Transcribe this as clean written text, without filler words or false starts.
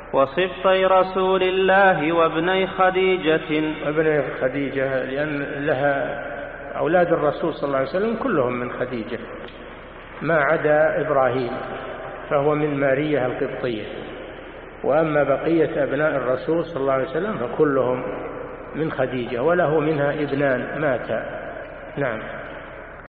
وصبطي رسول الله وابني خديجة. ابني خديجة لأن لها أولاد الرسول صلى الله عليه وسلم كلهم من خديجة ما عدا إبراهيم فهو من مارية القبطية، وأما بقية أبناء الرسول صلى الله عليه وسلم فكلهم من خديجة، وله منها ابنان ماتا. نعم.